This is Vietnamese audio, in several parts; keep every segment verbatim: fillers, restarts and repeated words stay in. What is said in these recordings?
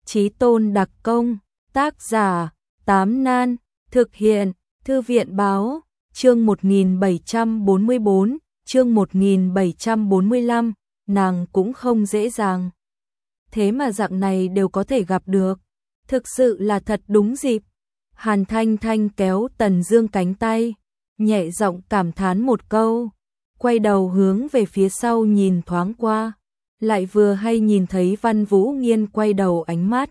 Chí tôn đặc công, tác giả, Tám Nan, thực hiện, Thư viện báo, chương một nghìn bảy trăm bốn mươi bốn, chương một nghìn bảy trăm bốn mươi lăm, nàng cũng không dễ dàng. Thế mà dạng này đều có thể gặp được, thực sự là thật đúng dịp. Hàn Thanh Thanh kéo Tần Dương cánh tay, nhẹ giọng cảm thán một câu, quay đầu hướng về phía sau nhìn thoáng qua, lại vừa hay nhìn thấy Văn Vũ Nghiên quay đầu ánh mắt.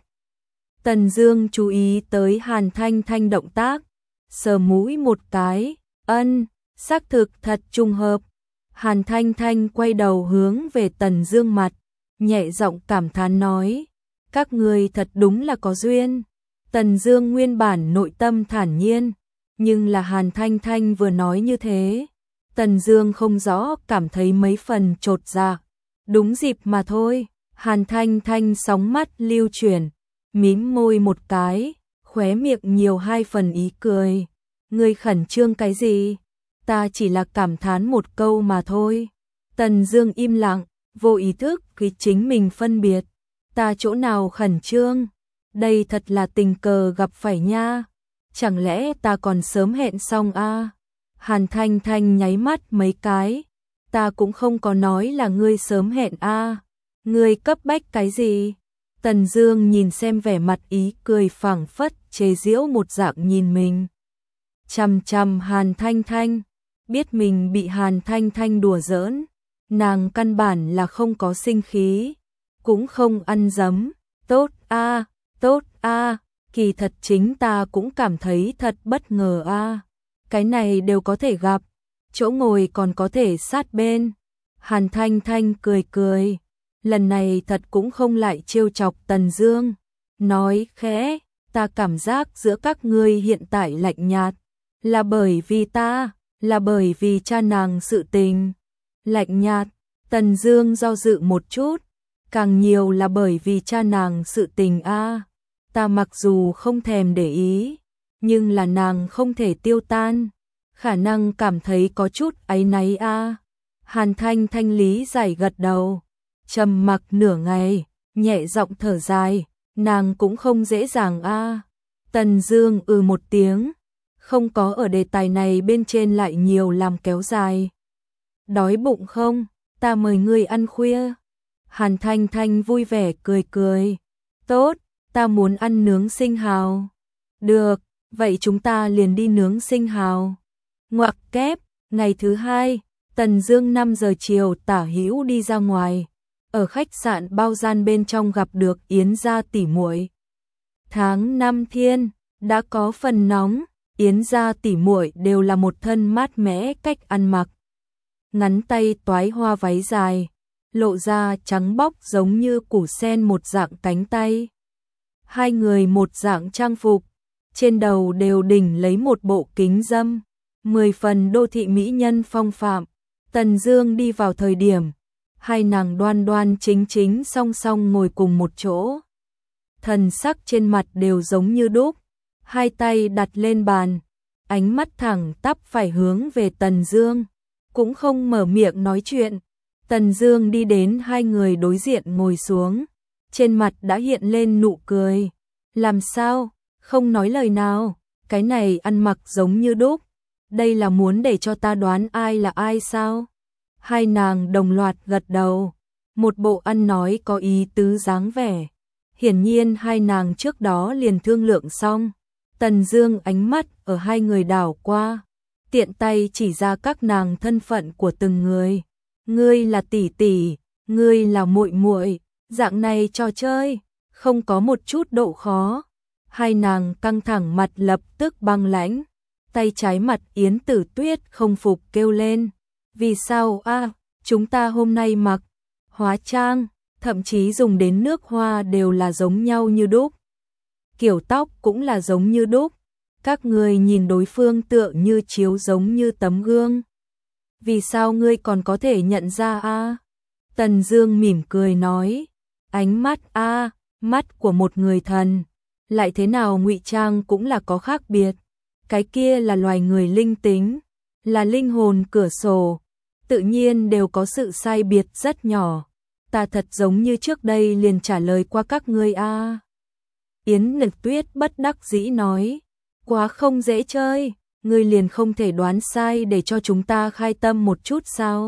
Tần Dương chú ý tới Hàn Thanh Thanh động tác, sờ mũi một cái, ân, xác thực thật trùng hợp. Hàn Thanh Thanh quay đầu hướng về Tần Dương mặt, nhẹ giọng cảm thán nói, các ngươi thật đúng là có duyên. Tần Dương nguyên bản nội tâm thản nhiên, nhưng là Hàn Thanh Thanh vừa nói như thế, Tần Dương không rõ cảm thấy mấy phần chột dạ. Đúng dịp mà thôi. Hàn Thanh Thanh sóng mắt lưu chuyển, mím môi một cái, khóe miệng nhiều hai phần ý cười. Ngươi khẩn trương cái gì? Ta chỉ là cảm thán một câu mà thôi. Tần Dương im lặng, vô ý thức khi chính mình phân biệt. Ta chỗ nào khẩn trương? Đây thật là tình cờ gặp phải nha. Chẳng lẽ ta còn sớm hẹn xong a? À? Hàn Thanh Thanh nháy mắt mấy cái. Ta cũng không có nói là ngươi sớm hẹn a. À. Ngươi cấp bách cái gì? Tần Dương nhìn xem vẻ mặt ý cười phảng phất chế giễu một dạng nhìn mình. Chằm chằm Hàn Thanh Thanh, biết mình bị Hàn Thanh Thanh đùa giỡn, nàng căn bản là không có sinh khí, cũng không ăn dấm. Tốt a, à, tốt a, à, kỳ thật chính ta cũng cảm thấy thật bất ngờ a. À. Cái này đều có thể gặp, chỗ ngồi còn có thể sát bên. Hàn Thanh Thanh cười cười, lần này thật cũng không lại trêu chọc Tần Dương, nói khẽ, ta cảm giác giữa các ngươi hiện tại lạnh nhạt, là bởi vì ta, là bởi vì cha nàng sự tình. Lạnh nhạt, Tần Dương do dự một chút, càng nhiều là bởi vì cha nàng sự tình a. À. Ta mặc dù không thèm để ý, nhưng là nàng không thể tiêu tan, khả năng cảm thấy có chút áy náy a. À. Hàn Thanh Thanh lý giải gật đầu, trầm mặc nửa ngày, nhẹ giọng thở dài, nàng cũng không dễ dàng a. À. Tần Dương ừ một tiếng, không có ở đề tài này bên trên lại nhiều làm kéo dài. Đói bụng không? Ta mời ngươi ăn khuya. Hàn Thanh Thanh vui vẻ cười cười. Tốt, ta muốn ăn nướng sinh hào. Được, vậy chúng ta liền đi nướng sinh hào. Ngoặc kép, ngày thứ hai, Tần Dương năm giờ chiều tả hữu đi ra ngoài, ở khách sạn bao gian bên trong gặp được Yến gia tỷ muội. Tháng năm thiên, đã có phần nóng, Yến gia tỷ muội đều là một thân mát mẻ cách ăn mặc. Ngắn tay toái hoa váy dài, lộ ra trắng bóc giống như củ sen một dạng cánh tay. Hai người một dạng trang phục, trên đầu đều đỉnh lấy một bộ kính dâm, mười phần đô thị mỹ nhân phong phạm. Tần Dương đi vào thời điểm, hai nàng đoan đoan chính chính song song ngồi cùng một chỗ. Thần sắc trên mặt đều giống như đúc, hai tay đặt lên bàn, ánh mắt thẳng tắp phải hướng về Tần Dương, cũng không mở miệng nói chuyện. Tần Dương đi đến hai người đối diện ngồi xuống, trên mặt đã hiện lên nụ cười. Làm sao, không nói lời nào, cái này ăn mặc giống như đúc, đây là muốn để cho ta đoán ai là ai sao? Hai nàng đồng loạt gật đầu, một bộ ăn nói có ý tứ dáng vẻ. Hiển nhiên hai nàng trước đó liền thương lượng xong. Tần Dương ánh mắt ở hai người đảo qua, tiện tay chỉ ra các nàng thân phận của từng người. Ngươi là tỷ tỷ, ngươi là muội muội, dạng này trò chơi, không có một chút độ khó. Hai nàng căng thẳng mặt lập tức băng lãnh, tay trái mặt Yến Tử Tuyết không phục kêu lên. Vì sao a? À, chúng ta hôm nay mặc hóa trang, thậm chí dùng đến nước hoa đều là giống nhau như đúc. Kiểu tóc cũng là giống như đúc. Các người nhìn đối phương tựa như chiếu giống như tấm gương. Vì sao ngươi còn có thể nhận ra a? À? Tần Dương mỉm cười nói, ánh mắt a, à, mắt của một người thần, lại thế nào ngụy trang cũng là có khác biệt. Cái kia là loài người linh tính, là linh hồn cửa sổ, tự nhiên đều có sự sai biệt rất nhỏ. Ta thật giống như trước đây liền trả lời qua các ngươi a. À. Yến Nực Tuyết bất đắc dĩ nói, quá không dễ chơi, ngươi liền không thể đoán sai để cho chúng ta khai tâm một chút sao?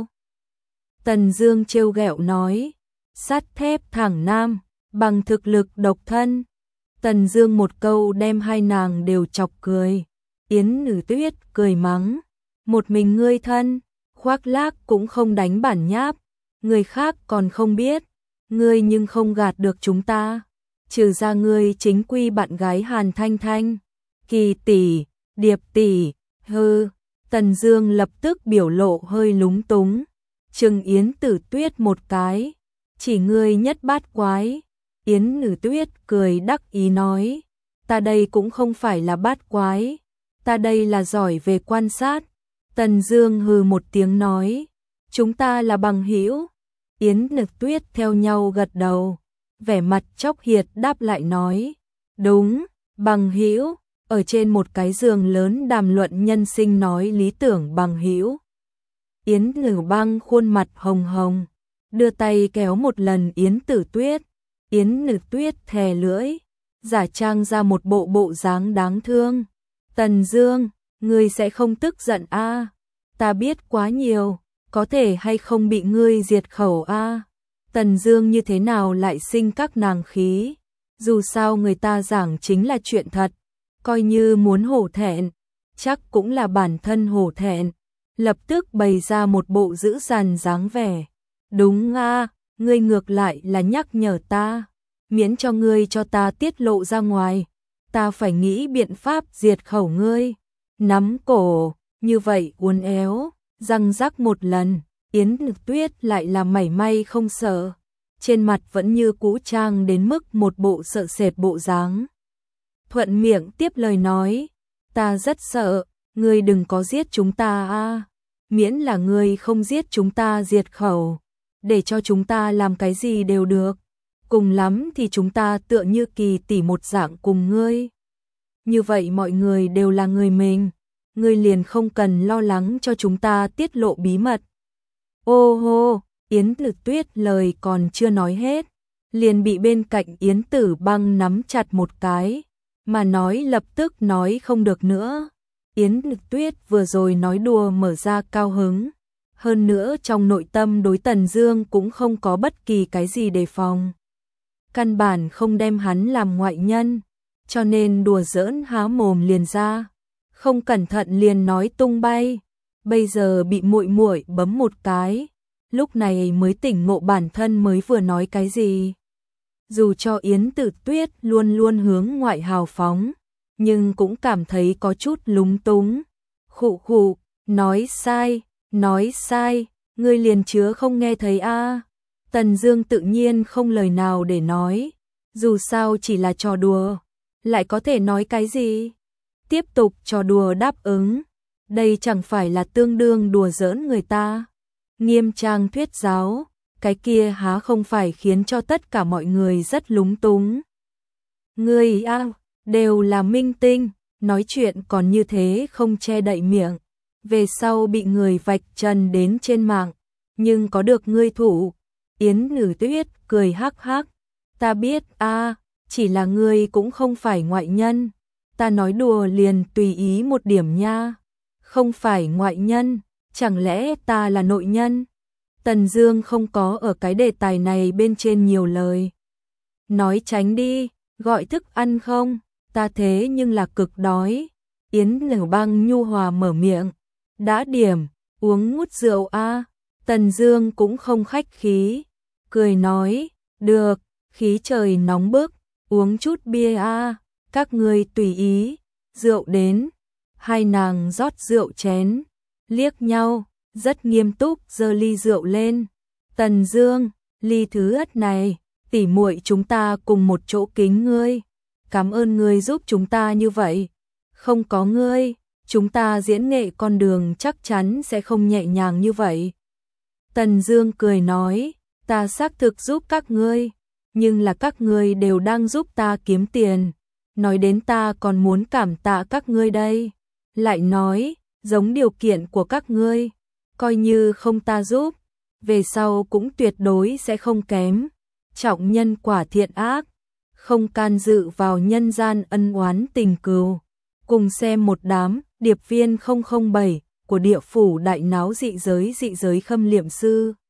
Tần Dương trêu ghẹo nói, sắt thép thẳng nam, bằng thực lực độc thân. Tần Dương một câu đem hai nàng đều chọc cười. Yến Nực Tuyết cười mắng, một mình ngươi thân, khoác lác cũng không đánh bản nháp, người khác còn không biết, ngươi nhưng không gạt được chúng ta. Trừ ra ngươi chính quy bạn gái Hàn Thanh Thanh, Kỳ tỷ, Điệp tỷ, hư. Tần Dương lập tức biểu lộ hơi lúng túng, trừng Yến Tử Tuyết một cái, chỉ ngươi nhất bát quái. Yến Tử Tuyết cười đắc ý nói, ta đây cũng không phải là bát quái, ta đây là giỏi về quan sát. Tần Dương hừ một tiếng nói, chúng ta là bằng hữu. Yến Tử Tuyết theo nhau gật đầu, vẻ mặt chốc hiệt đáp lại nói, đúng, bằng hữu, ở trên một cái giường lớn đàm luận nhân sinh nói lý tưởng bằng hữu. Yến Tử Băng khuôn mặt hồng hồng, đưa tay kéo một lần Yến Tử Tuyết. Yến Tử Tuyết thè lưỡi, giả trang ra một bộ bộ dáng đáng thương. Tần Dương, ngươi sẽ không tức giận a? À? Ta biết quá nhiều, có thể hay không bị ngươi diệt khẩu a? À? Tần Dương như thế nào lại sinh các nàng khí? Dù sao người ta giảng chính là chuyện thật, coi như muốn hổ thẹn, chắc cũng là bản thân hổ thẹn. Lập tức bày ra một bộ dữ dằn dáng vẻ. Đúng a, à, ngươi ngược lại là nhắc nhở ta, miễn cho ngươi cho ta tiết lộ ra ngoài, ta phải nghĩ biện pháp diệt khẩu ngươi. Nắm cổ, như vậy uốn éo, răng rắc một lần, Yến Tử Tuyết lại là mảy may không sợ, trên mặt vẫn như cũ trang đến mức một bộ sợ sệt bộ dáng. Thuận miệng tiếp lời nói, ta rất sợ, ngươi đừng có giết chúng ta a, miễn là ngươi không giết chúng ta diệt khẩu, để cho chúng ta làm cái gì đều được, cùng lắm thì chúng ta tựa như Kỳ tỷ một dạng cùng ngươi. Như vậy mọi người đều là người mình, ngươi liền không cần lo lắng cho chúng ta tiết lộ bí mật. Ô hô, Yến Tử Tuyết lời còn chưa nói hết, liền bị bên cạnh Yến Tử Băng nắm chặt một cái, mà nói lập tức nói không được nữa. Yến Tử Tuyết vừa rồi nói đùa mở ra cao hứng, hơn nữa trong nội tâm đối Tần Dương cũng không có bất kỳ cái gì đề phòng. Căn bản không đem hắn làm ngoại nhân, cho nên đùa giỡn há mồm liền ra, không cẩn thận liền nói tung bay. Bây giờ bị muội muội bấm một cái, lúc này mới tỉnh ngộ bản thân mới vừa nói cái gì. Dù cho Yến Tử Tuyết luôn luôn hướng ngoại hào phóng, nhưng cũng cảm thấy có chút lúng túng. Khụ khụ, nói sai, nói sai, ngươi liền chứa không nghe thấy a? À? Tần Dương tự nhiên không lời nào để nói, dù sao chỉ là trò đùa, lại có thể nói cái gì? Tiếp tục trò đùa đáp ứng, đây chẳng phải là tương đương đùa giỡn người ta. Nghiêm trang thuyết giáo, cái kia há không phải khiến cho tất cả mọi người rất lúng túng. Ngươi a, à, đều là minh tinh, nói chuyện còn như thế không che đậy miệng, về sau bị người vạch trần đến trên mạng, nhưng có được ngươi thủ. Yến Tử Tuyết cười hắc hắc, ta biết a, à, chỉ là ngươi cũng không phải ngoại nhân, ta nói đùa liền tùy ý một điểm nha. Không phải ngoại nhân, chẳng lẽ ta là nội nhân? Tần Dương không có ở cái đề tài này bên trên nhiều lời. Nói tránh đi, gọi thức ăn không? Ta thế nhưng là cực đói. Yến Tử Băng nhu hòa mở miệng. Đã điểm, uống ngút rượu a. À? Tần Dương cũng không khách khí, cười nói, được, khí trời nóng bức, uống chút bia a, à? Các ngươi tùy ý. Rượu đến, hai nàng rót rượu chén, liếc nhau, rất nghiêm túc giơ ly rượu lên. Tần Dương, ly thứ ất này, tỉ muội chúng ta cùng một chỗ kính ngươi. Cảm ơn ngươi giúp chúng ta như vậy. Không có ngươi, chúng ta diễn nghệ con đường chắc chắn sẽ không nhẹ nhàng như vậy. Tần Dương cười nói, ta xác thực giúp các ngươi, nhưng là các ngươi đều đang giúp ta kiếm tiền. Nói đến ta còn muốn cảm tạ các ngươi đây. Lại nói, giống điều kiện của các ngươi, coi như không ta giúp, về sau cũng tuyệt đối sẽ không kém. Trọng nhân quả thiện ác, không can dự vào nhân gian ân oán tình cừu. Cùng xem một đám điệp viên không không bảy của địa phủ đại náo dị giới dị giới khâm liệm sư.